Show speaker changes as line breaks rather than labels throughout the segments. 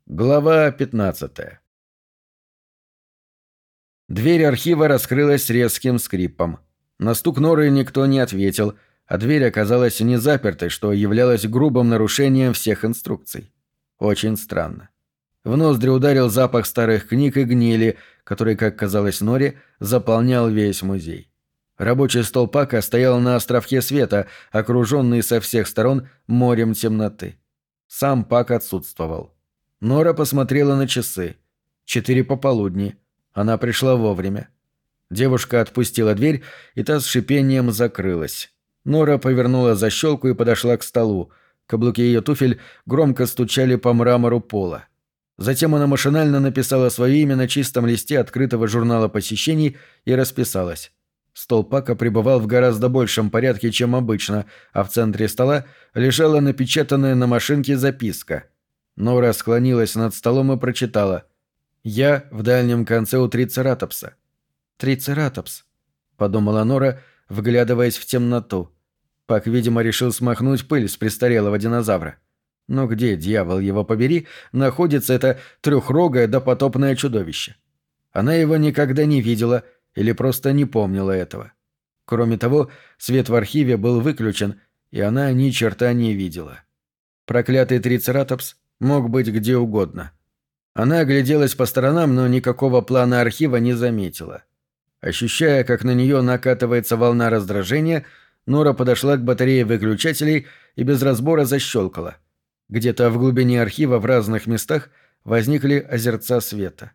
Глава 15. Дверь архива раскрылась резким скрипом. На стук Норы никто не ответил, а дверь оказалась не запертой, что являлось грубым нарушением всех инструкций. Очень странно. В ноздри ударил запах старых книг и гнили, который, как казалось Норе, заполнял весь музей. Рабочий стол Пака стоял на островке света, окруженный со всех сторон морем темноты. Сам Пак отсутствовал. Нора посмотрела на часы. 4 пополудни. Она пришла вовремя. Девушка отпустила дверь, и та с шипением закрылась. Нора повернула защелку и подошла к столу. Каблуки ее туфель громко стучали по мрамору пола. Затем она машинально написала свое имя на чистом листе открытого журнала посещений и расписалась. Стол Пака пребывал в гораздо большем порядке, чем обычно, а в центре стола лежала напечатанная на машинке записка. Нора склонилась над столом и прочитала: «Я в дальнем конце у Трицератопса». «Трицератопс», — подумала Нора, вглядываясь в темноту. Пак, видимо, решил смахнуть пыль с престарелого динозавра. Но где, дьявол его побери, находится это трехрогое допотопное чудовище? Она его никогда не видела или просто не помнила этого. Кроме того, свет в архиве был выключен, и она ни черта не видела. Проклятый Трицератопс мог быть где угодно. Она огляделась по сторонам, но никакого плана архива не заметила. Ощущая, как на нее накатывается волна раздражения, Нора подошла к батарее выключателей и без разбора защелкала. Где-то в глубине архива в разных местах возникли озерца света.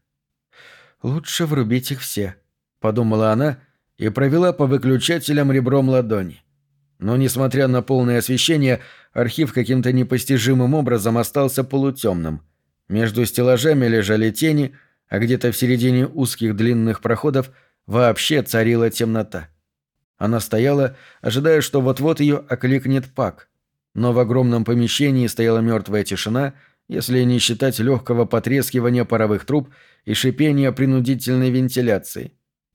«Лучше врубить их все», — подумала она и провела по выключателям ребром ладони. Но, несмотря на полное освещение, архив каким-то непостижимым образом остался полутемным. Между стеллажами лежали тени, а где-то в середине узких длинных проходов вообще царила темнота. Она стояла, ожидая, что вот-вот ее окликнет Пак. Но в огромном помещении стояла мертвая тишина, если не считать легкого потрескивания паровых труб и шипения принудительной вентиляции.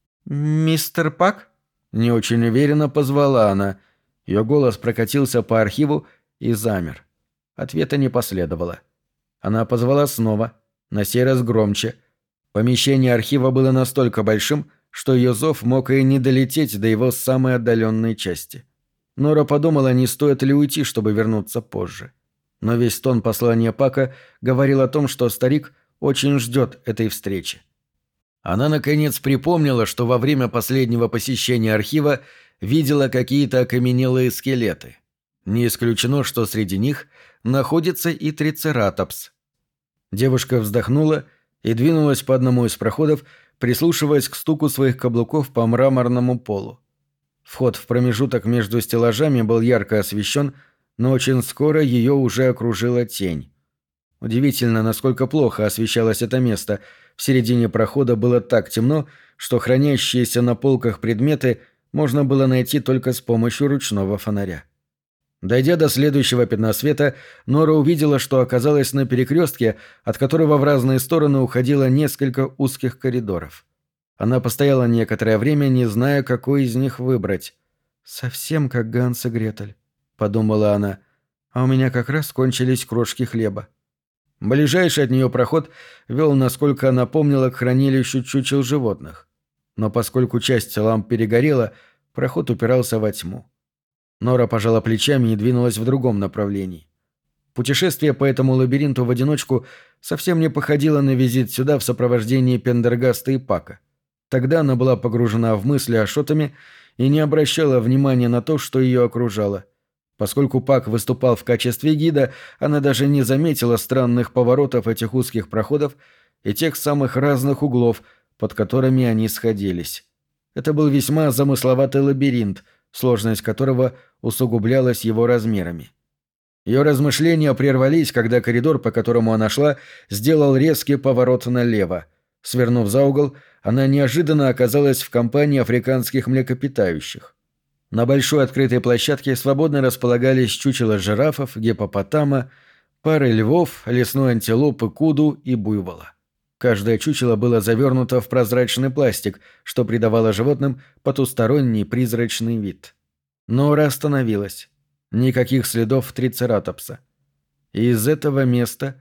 «Мистер Пак?» — не очень уверенно позвала она. Ее голос прокатился по архиву и замер. Ответа не последовало. Она позвала снова, на сей раз громче. Помещение архива было настолько большим, что ее зов мог и не долететь до его самой отдаленной части. Нора подумала, не стоит ли уйти, чтобы вернуться позже. Но весь тон послания Пака говорил о том, что старик очень ждет этой встречи. Она, наконец, припомнила, что во время последнего посещения архива видела какие-то окаменелые скелеты. Не исключено, что среди них находится и Трицератопс. Девушка вздохнула и двинулась по одному из проходов, прислушиваясь к стуку своих каблуков по мраморному полу. Вход в промежуток между стеллажами был ярко освещен, но очень скоро ее уже окружила тень. Удивительно, насколько плохо освещалось это место. В середине прохода было так темно, что хранящиеся на полках предметы можно было найти только с помощью ручного фонаря. Дойдя до следующего пятна света, Нора увидела, что оказалась на перекрестке, от которого в разные стороны уходило несколько узких коридоров. Она постояла некоторое время, не зная, какой из них выбрать. «Совсем как Ганс и Гретель», — подумала она, — «а у меня как раз кончились крошки хлеба». Ближайший от нее проход вел, насколько она помнила, к хранилищу чучел животных. Но поскольку часть ламп перегорела, проход упирался во тьму. Нора пожала плечами и двинулась в другом направлении. Путешествие по этому лабиринту в одиночку совсем не походило на визит сюда в сопровождении Пендергаста и Пака. Тогда она была погружена в мысли о Шотаме и не обращала внимания на то, что ее окружало. Поскольку Пак выступал в качестве гида, она даже не заметила странных поворотов этих узких проходов и тех самых разных углов, под которыми они сходились. Это был весьма замысловатый лабиринт, сложность которого усугублялась его размерами. Ее размышления прервались, когда коридор, по которому она шла, сделал резкий поворот налево. Свернув за угол, она неожиданно оказалась в компании африканских млекопитающих. На большой открытой площадке свободно располагались чучела жирафов, гиппопотама, пары львов, лесной антилопы, куду и буйвола. Каждое чучело было завернуто в прозрачный пластик, что придавало животным потусторонний призрачный вид. Нора остановилась. Никаких следов Трицератопса. И из этого места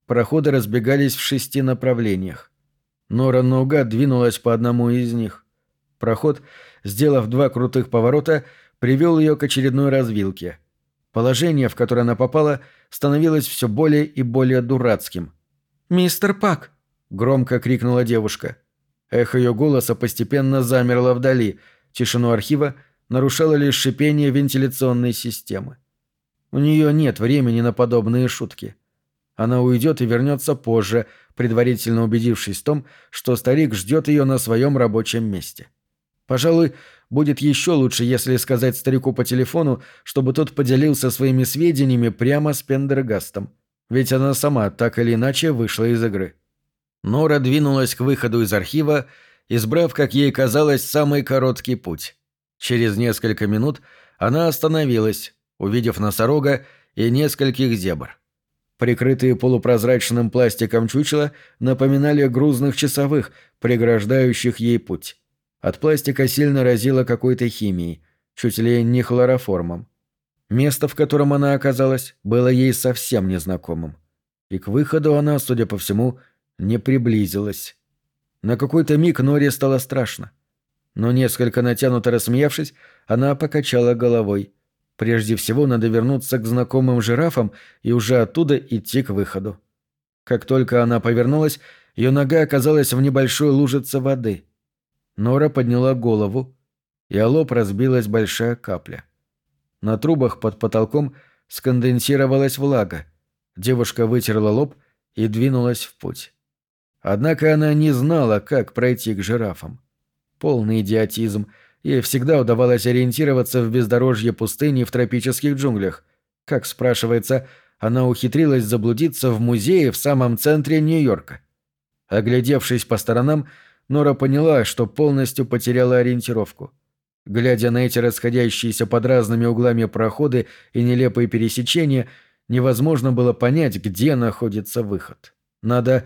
проходы разбегались в 6 направлениях. Нора наугад двинулась по одному из них. Проход, сделав 2 крутых поворота, привел ее к очередной развилке. Положение, в которое она попала, становилось все более и более дурацким. «Мистер Пак!» — громко крикнула девушка. Эхо ее голоса постепенно замерло вдали. Тишину архива нарушало лишь шипение вентиляционной системы. У нее нет времени на подобные шутки. Она уйдет и вернется позже, предварительно убедившись в том, что старик ждет ее на своем рабочем месте. Пожалуй, будет еще лучше, если сказать старику по телефону, чтобы тот поделился своими сведениями прямо с Пендергастом. Ведь она сама так или иначе вышла из игры. Нора двинулась к выходу из архива, избрав, как ей казалось, самый короткий путь. Через несколько минут она остановилась, увидев носорога и нескольких зебр. Прикрытые полупрозрачным пластиком чучела напоминали грузных часовых, преграждающих ей путь. От пластика сильно разило какой-то химией, чуть ли не хлороформом. Место, в котором она оказалась, было ей совсем незнакомым. И к выходу она, судя по всему, не приблизилась. На какой-то миг Норе стало страшно. Но несколько натянуто рассмеявшись, она покачала головой. Прежде всего надо вернуться к знакомым жирафам и уже оттуда идти к выходу. Как только она повернулась, ее нога оказалась в небольшой лужице воды. Нора подняла голову, и о лоб разбилась большая капля. На трубах под потолком сконденсировалась влага. Девушка вытерла лоб и двинулась в путь. Однако она не знала, как пройти к жирафам. Полный идиотизм. Ей всегда удавалось ориентироваться в бездорожье пустыни в тропических джунглях. Как, спрашивается, она ухитрилась заблудиться в музее в самом центре Нью-Йорка. Оглядевшись по сторонам, Нора поняла, что полностью потеряла ориентировку. Глядя на эти расходящиеся под разными углами проходы и нелепые пересечения, невозможно было понять, где находится выход. Надо...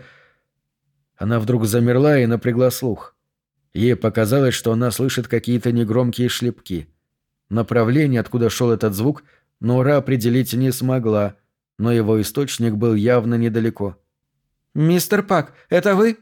Она вдруг замерла и напрягла слух. Ей показалось, что она слышит какие-то негромкие шлепки. Направление, откуда шел этот звук, Нора определить не смогла, но его источник был явно недалеко. «Мистер Пак, это вы?»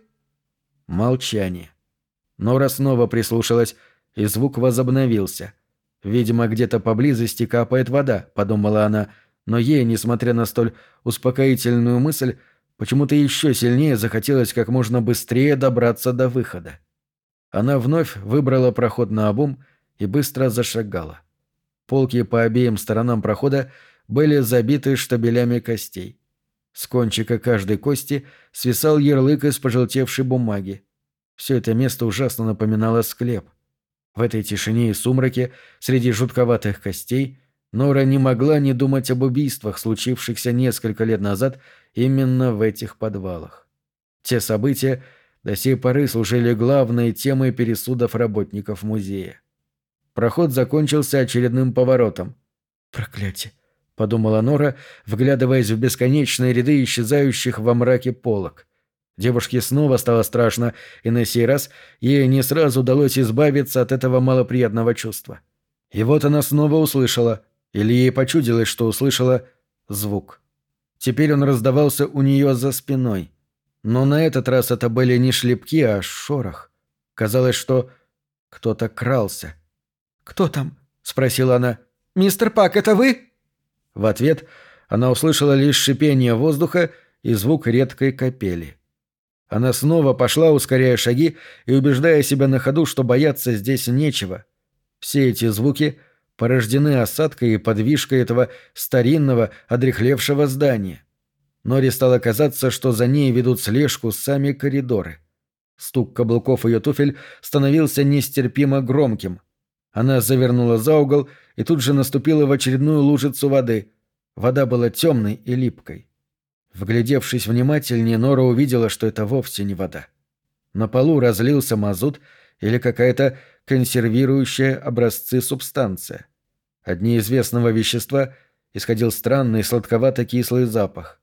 Молчание. Нора снова прислушалась, и звук возобновился. «Видимо, где-то поблизости капает вода», — подумала она, но ей, несмотря на столь успокоительную мысль, почему-то еще сильнее захотелось как можно быстрее добраться до выхода. Она вновь выбрала проход наобум и быстро зашагала. Полки по обеим сторонам прохода были забиты штабелями костей. С кончика каждой кости свисал ярлык из пожелтевшей бумаги. Все это место ужасно напоминало склеп. В этой тишине и сумраке, среди жутковатых костей, Нора не могла не думать об убийствах, случившихся несколько лет назад именно в этих подвалах. Те события до сей поры служили главной темой пересудов работников музея. Проход закончился очередным поворотом. «Проклятие!» — подумала Нора, вглядываясь в бесконечные ряды исчезающих во мраке полок. Девушке снова стало страшно, и на сей раз ей не сразу удалось избавиться от этого малоприятного чувства. И вот она снова услышала, или ей почудилось, что услышала, звук. Теперь он раздавался у нее за спиной. Но на этот раз это были не шлепки, а шорох. Казалось, что кто-то крался. «Кто там?» — спросила она. «Мистер Пак, это вы?» В ответ она услышала лишь шипение воздуха и звук редкой капели. Она снова пошла, ускоряя шаги и убеждая себя на ходу, что бояться здесь нечего. Все эти звуки порождены осадкой и подвижкой этого старинного, одряхлевшего здания. Норе стало казаться, что за ней ведут слежку сами коридоры. Стук каблуков ее туфель становился нестерпимо громким. Она завернула за угол и тут же наступила в очередную лужицу воды. Вода была темной и липкой. Вглядевшись внимательнее, Нора увидела, что это вовсе не вода. На полу разлился мазут или какая-то консервирующая образцы субстанция. От неизвестного вещества исходил странный сладковато-кислый запах.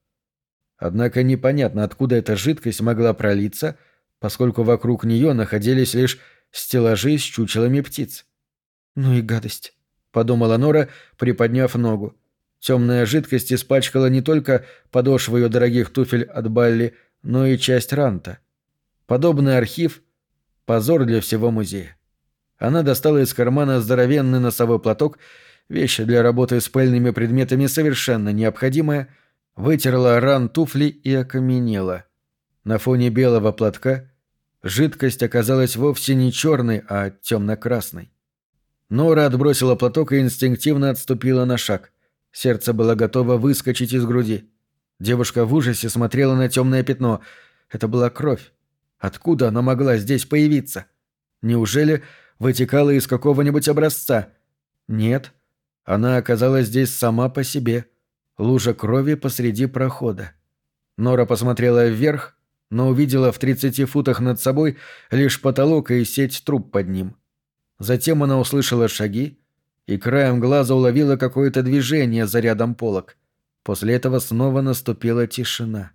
Однако непонятно, откуда эта жидкость могла пролиться, поскольку вокруг нее находились лишь стеллажи с чучелами птиц. «Ну и гадость», — подумала Нора, приподняв ногу. Темная жидкость испачкала не только подошву ее дорогих туфель от Балли, но и часть ранта. Подобный архив — позор для всего музея. Она достала из кармана здоровенный носовой платок, вещь для работы с пыльными предметами совершенно необходимая, вытерла ран туфли и окаменела. На фоне белого платка жидкость оказалась вовсе не черной, а темно-красной. Нора отбросила платок и инстинктивно отступила на шаг. Сердце было готово выскочить из груди. Девушка в ужасе смотрела на темное пятно. Это была кровь. Откуда она могла здесь появиться? Неужели вытекала из какого-нибудь образца? Нет. Она оказалась здесь сама по себе. Лужа крови посреди прохода. Нора посмотрела вверх, но увидела в 30 футах над собой лишь потолок и сеть труб под ним. Затем она услышала шаги и краем глаза уловила какое-то движение за рядом полок. После этого снова наступила тишина.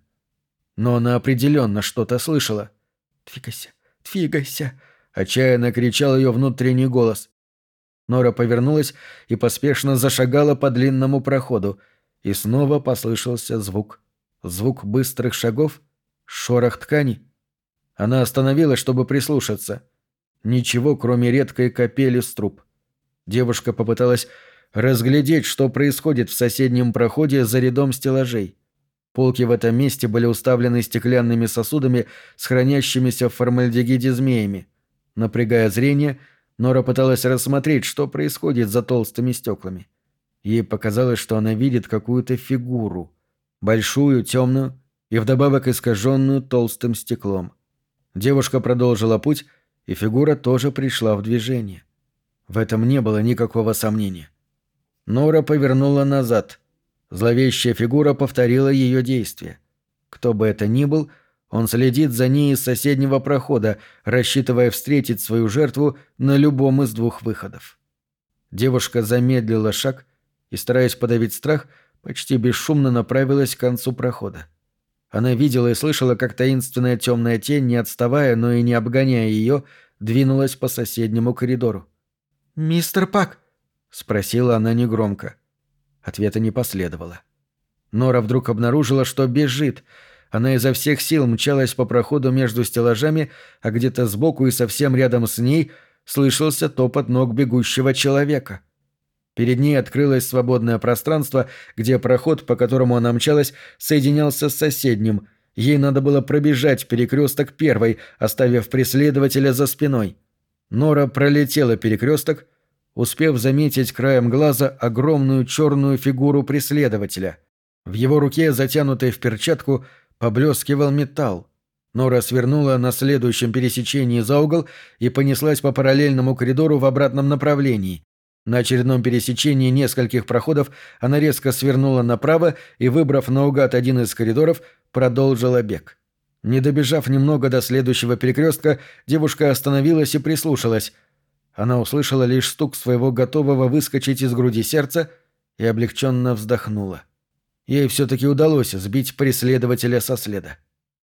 Но она определенно что-то слышала. «Двигайся, двигайся!» — отчаянно кричал ее внутренний голос. Нора повернулась и поспешно зашагала по длинному проходу, и снова послышался звук. Звук быстрых шагов, шорох ткани. Она остановилась, чтобы прислушаться. Ничего, кроме редкой капели с труб. Девушка попыталась разглядеть, что происходит в соседнем проходе за рядом стеллажей. Полки в этом месте были уставлены стеклянными сосудами с хранящимися в формальдегиде змеями. Напрягая зрение, Нора пыталась рассмотреть, что происходит за толстыми стеклами. Ей показалось, что она видит какую-то фигуру. Большую, темную и вдобавок искаженную толстым стеклом. Девушка продолжила путь, и фигура тоже пришла в движение. В этом не было никакого сомнения. Нора повернула назад. Зловещая фигура повторила ее действия. Кто бы это ни был, он следит за ней из соседнего прохода, рассчитывая встретить свою жертву на любом из двух выходов. Девушка замедлила шаг и, стараясь подавить страх, почти бесшумно направилась к концу прохода. Она видела и слышала, как таинственная темная тень, не отставая, но и не обгоняя ее, двинулась по соседнему коридору. «Мистер Пак?» — спросила она негромко. Ответа не последовало. Нора вдруг обнаружила, что бежит. Она изо всех сил мчалась по проходу между стеллажами, а где-то сбоку и совсем рядом с ней слышался топот ног бегущего человека. Перед ней открылось свободное пространство, где проход, по которому она мчалась, соединялся с соседним. Ей надо было пробежать перекресток первой, оставив преследователя за спиной. Нора пролетела перекресток, успев заметить краем глаза огромную черную фигуру преследователя. В его руке, затянутой в перчатку, поблескивал металл. Нора свернула на следующем пересечении за угол и понеслась по параллельному коридору в обратном направлении. На очередном пересечении нескольких проходов она резко свернула направо и, выбрав наугад один из коридоров, продолжила бег. Не добежав немного до следующего перекрестка, девушка остановилась и прислушалась. Она услышала лишь стук своего готового выскочить из груди сердца и облегченно вздохнула. Ей все-таки удалось сбить преследователя со следа.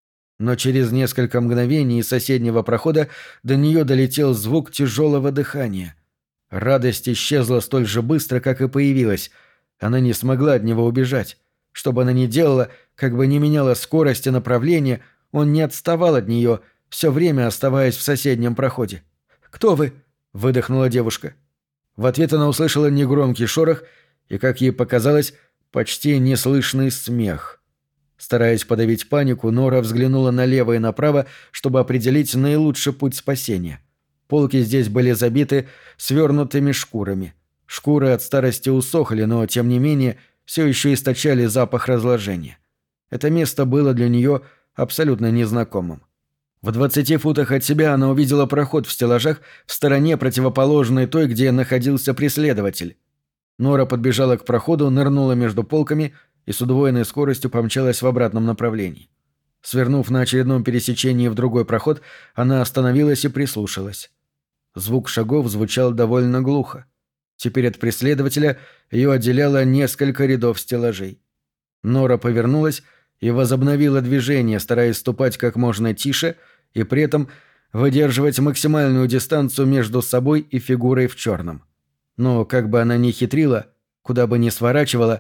Но через несколько мгновений из соседнего прохода до нее долетел звук тяжелого дыхания. Радость исчезла столь же быстро, как и появилась. Она не смогла от него убежать. Что бы она ни делала, как бы ни меняла скорость и направление, он не отставал от нее, все время оставаясь в соседнем проходе. «Кто вы?» — выдохнула девушка. В ответ она услышала негромкий шорох и, как ей показалось, почти неслышный смех. Стараясь подавить панику, Нора взглянула налево и направо, чтобы определить наилучший путь спасения. Полки здесь были забиты свернутыми шкурами. Шкуры от старости усохли, но, тем не менее, все еще источали запах разложения. Это место было для нее абсолютно незнакомым. В 20 футах от себя она увидела проход в стеллажах в стороне, противоположной той, где находился преследователь. Нора подбежала к проходу, нырнула между полками и с удвоенной скоростью помчалась в обратном направлении. Свернув на очередном пересечении в другой проход, она остановилась и прислушалась. Звук шагов звучал довольно глухо. Теперь от преследователя ее отделяло несколько рядов стеллажей. Нора повернулась и возобновила движение, стараясь ступать как можно тише и при этом выдерживать максимальную дистанцию между собой и фигурой в черном. Но как бы она ни хитрила, куда бы ни сворачивала,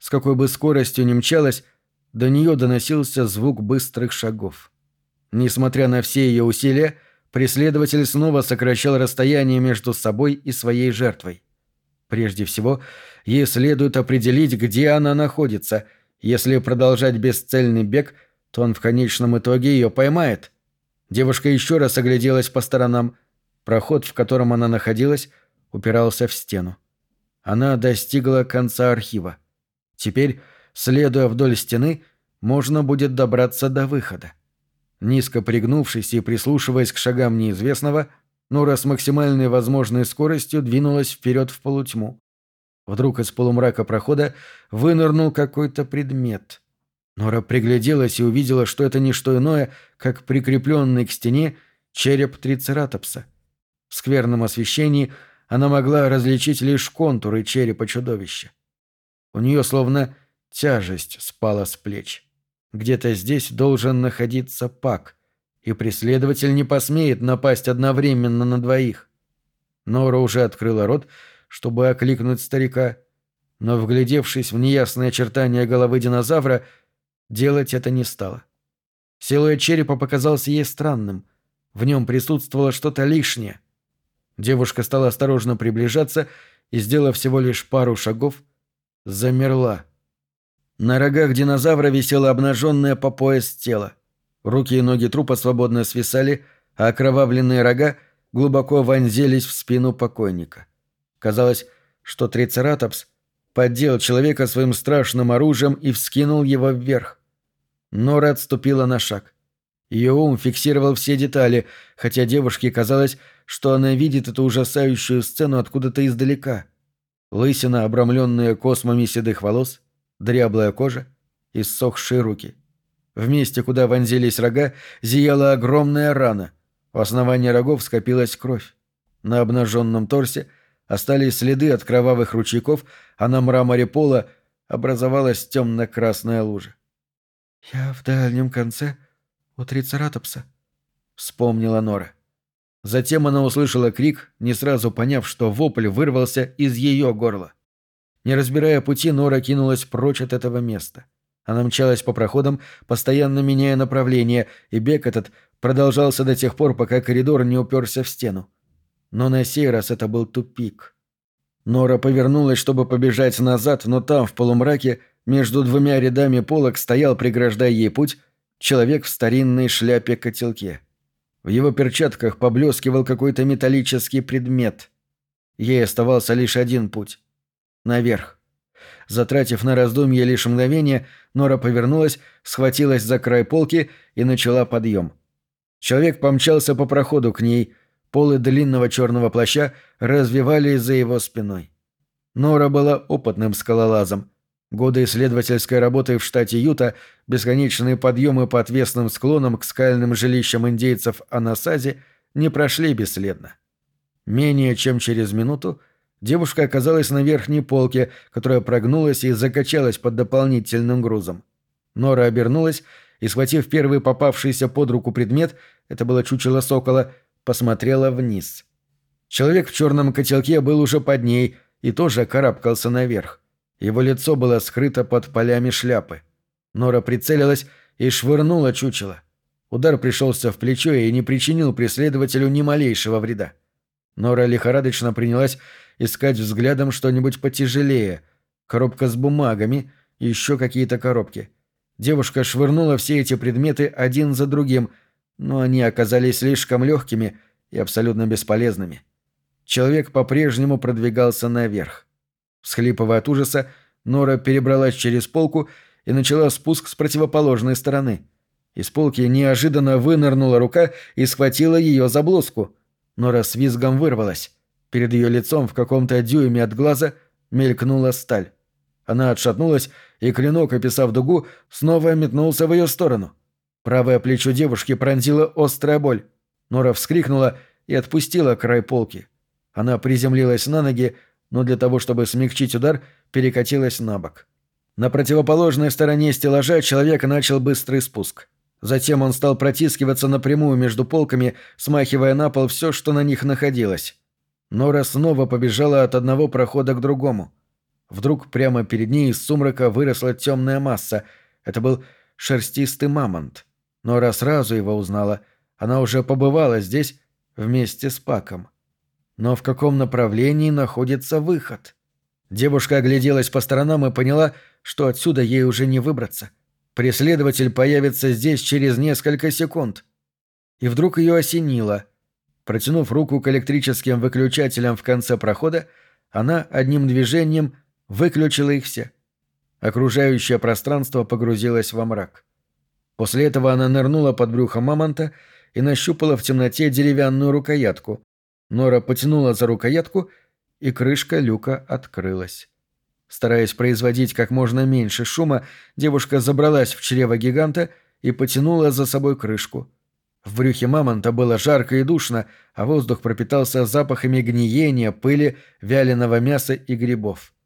С какой бы скоростью ни мчалась, до нее доносился звук быстрых шагов. Несмотря на все ее усилия, преследователь снова сокращал расстояние между собой и своей жертвой. Прежде всего, ей следует определить, где она находится. Если продолжать бесцельный бег, то он в конечном итоге ее поймает. Девушка еще раз огляделась по сторонам. Проход, в котором она находилась, упирался в стену. Она достигла конца архива. Теперь, следуя вдоль стены, можно будет добраться до выхода. Низко пригнувшись и прислушиваясь к шагам неизвестного, Нора с максимальной возможной скоростью двинулась вперед в полутьму. Вдруг из полумрака прохода вынырнул какой-то предмет. Нора пригляделась и увидела, что это не что иное, как прикрепленный к стене череп трицератопса. В скверном освещении она могла различить лишь контуры черепа чудовища. У нее словно тяжесть спала с плеч. Где-то здесь должен находиться Пак, и преследователь не посмеет напасть одновременно на двоих. Нора уже открыла рот, чтобы окликнуть старика, но, вглядевшись в неясные очертания головы динозавра, делать это не стала. Силуэт черепа показался ей странным. В нем присутствовало что-то лишнее. Девушка стала осторожно приближаться и, сделав всего лишь пару шагов, замерла. На рогах динозавра висело обнаженное по пояс тело. Руки и ноги трупа свободно свисали, а окровавленные рога глубоко вонзились в спину покойника. Казалось, что трицератопс поддел человека своим страшным оружием и вскинул его вверх. Нора отступила на шаг. Ее ум фиксировал все детали, хотя девушке казалось, что она видит эту ужасающую сцену откуда-то издалека. Лысина, обрамленная космами седых волос, дряблая кожа, иссохшие руки. В месте, куда вонзились рога, зияла огромная рана. У основания рогов скопилась кровь. На обнаженном торсе остались следы от кровавых ручейков, а на мраморе пола образовалась темно-красная лужа. «Я в дальнем конце у трицератопса», — вспомнила Нора. Затем она услышала крик, не сразу поняв, что вопль вырвался из ее горла. Не разбирая пути, Нора кинулась прочь от этого места. Она мчалась по проходам, постоянно меняя направление, и бег этот продолжался до тех пор, пока коридор не уперся в стену. Но на сей раз это был тупик. Нора повернулась, чтобы побежать назад, но там, в полумраке, между двумя рядами полок стоял, преграждая ей путь, человек в старинной шляпе-котелке. В его перчатках поблескивал какой-то металлический предмет. Ей оставался лишь один путь — наверх. Затратив на раздумье лишь мгновение, Нора повернулась, схватилась за край полки и начала подъем. Человек помчался по проходу к ней, полы длинного черного плаща развивались за его спиной. Нора была опытным скалолазом. Годы исследовательской работы в штате Юта, бесконечные подъемы по отвесным склонам к скальным жилищам индейцев Анасази не прошли бесследно. Менее чем через минуту девушка оказалась на верхней полке, которая прогнулась и закачалась под дополнительным грузом. Нора обернулась и, схватив первый попавшийся под руку предмет, это было чучело сокола, посмотрела вниз. Человек в черном котелке был уже под ней и тоже карабкался наверх. Его лицо было скрыто под полями шляпы. Нора прицелилась и швырнула чучело. Удар пришелся в плечо и не причинил преследователю ни малейшего вреда. Нора лихорадочно принялась искать взглядом что-нибудь потяжелее. Коробка с бумагами и еще какие-то коробки. Девушка швырнула все эти предметы один за другим, но они оказались слишком легкими и абсолютно бесполезными. Человек по-прежнему продвигался наверх. Всхлипывая от ужаса, Нора перебралась через полку и начала спуск с противоположной стороны. Из полки неожиданно вынырнула рука и схватила ее за блузку. Нора с визгом вырвалась. Перед ее лицом в каком-то дюйме от глаза мелькнула сталь. Она отшатнулась, и клинок, описав дугу, снова метнулся в ее сторону. Правое плечо девушки пронзила острая боль. Нора вскрикнула и отпустила край полки. Она приземлилась на ноги, но для того, чтобы смягчить удар, перекатилась на бок. На противоположной стороне стеллажа человек начал быстрый спуск. Затем он стал протискиваться напрямую между полками, смахивая на пол все, что на них находилось. Нора снова побежала от одного прохода к другому. Вдруг прямо перед ней из сумрака выросла темная масса. Это был шерстистый мамонт. Нора сразу его узнала. Она уже побывала здесь вместе с Паком. Но в каком направлении находится выход? Девушка огляделась по сторонам и поняла, что отсюда ей уже не выбраться. Преследователь появится здесь через несколько секунд. И вдруг ее осенило. Протянув руку к электрическим выключателям в конце прохода, она одним движением выключила их все. Окружающее пространство погрузилось во мрак. После этого она нырнула под брюхо мамонта и нащупала в темноте деревянную рукоятку. Нора потянула за рукоятку, и крышка люка открылась. Стараясь производить как можно меньше шума, девушка забралась в чрево гиганта и потянула за собой крышку. В брюхе мамонта было жарко и душно, а воздух пропитался запахами гниения, пыли, вяленого мяса и грибов.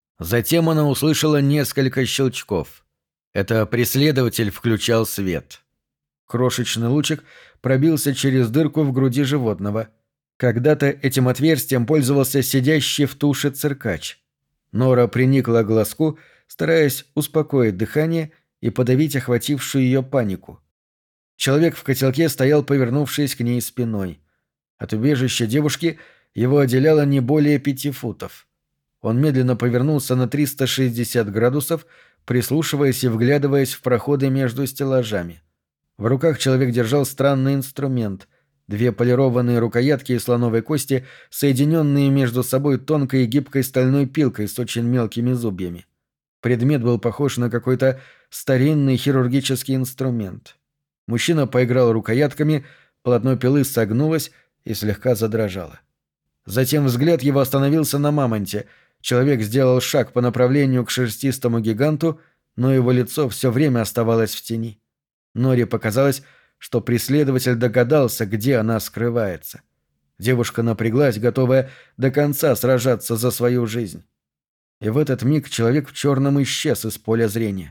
Затем она услышала несколько щелчков. Это преследователь включал свет. Крошечный лучик пробился через дырку в груди животного. Когда-то этим отверстием пользовался сидящий в туше циркач. Нора приникла к глазку, стараясь успокоить дыхание и подавить охватившую ее панику. Человек в котелке стоял, повернувшись к ней спиной. От убежища девушки его отделяло не более 5 футов. Он медленно повернулся на 360 градусов, прислушиваясь и вглядываясь в проходы между стеллажами. В руках человек держал странный инструмент — 2 полированные рукоятки из слоновой кости, соединенные между собой тонкой и гибкой стальной пилкой с очень мелкими зубьями. Предмет был похож на какой-то старинный хирургический инструмент. Мужчина поиграл рукоятками, полотно пилы согнулось и слегка задрожало. Затем взгляд его остановился на мамонте. Человек сделал шаг по направлению к шерстистому гиганту, но его лицо все время оставалось в тени. Норе показалось, что преследователь догадался, где она скрывается. Девушка напряглась, готовая до конца сражаться за свою жизнь. И в этот миг человек в черном исчез из поля зрения.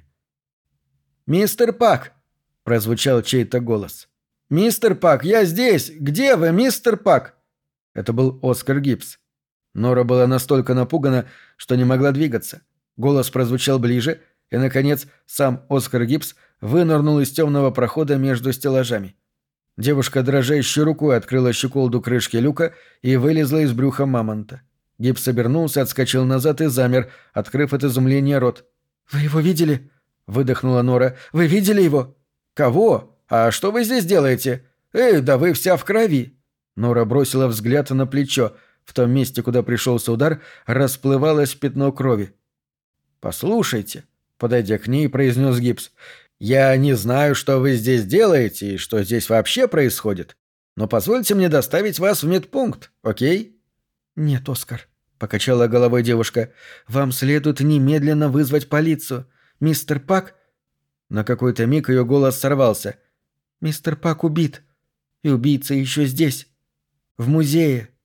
«Мистер Пак!» — прозвучал чей-то голос. «Мистер Пак, я здесь! Где вы, мистер Пак?» Это был Оскар Гибс. Нора была настолько напугана, что не могла двигаться. Голос прозвучал ближе, и, наконец, сам Оскар Гибс вынырнул из темного прохода между стеллажами. Девушка дрожащей рукой открыла щеколду крышки люка и вылезла из брюха мамонта. Гибс обернулся, отскочил назад и замер, открыв от изумления рот. «Вы его видели?» — выдохнула Нора. «Вы видели его?» «Кого? А что вы здесь делаете? Да вы вся в крови!» Нора бросила взгляд на плечо. В том месте, куда пришелся удар, расплывалось пятно крови. «Послушайте», — подойдя к ней, произнес Гибс, — «я не знаю, что вы здесь делаете и что здесь вообще происходит, но позвольте мне доставить вас в медпункт, окей?» «Нет, Оскар», — покачала головой девушка, — «вам следует немедленно вызвать полицию. Мистер Пак...» На какой-то миг ее голос сорвался. «Мистер Пак убит. И убийца еще здесь. В музее».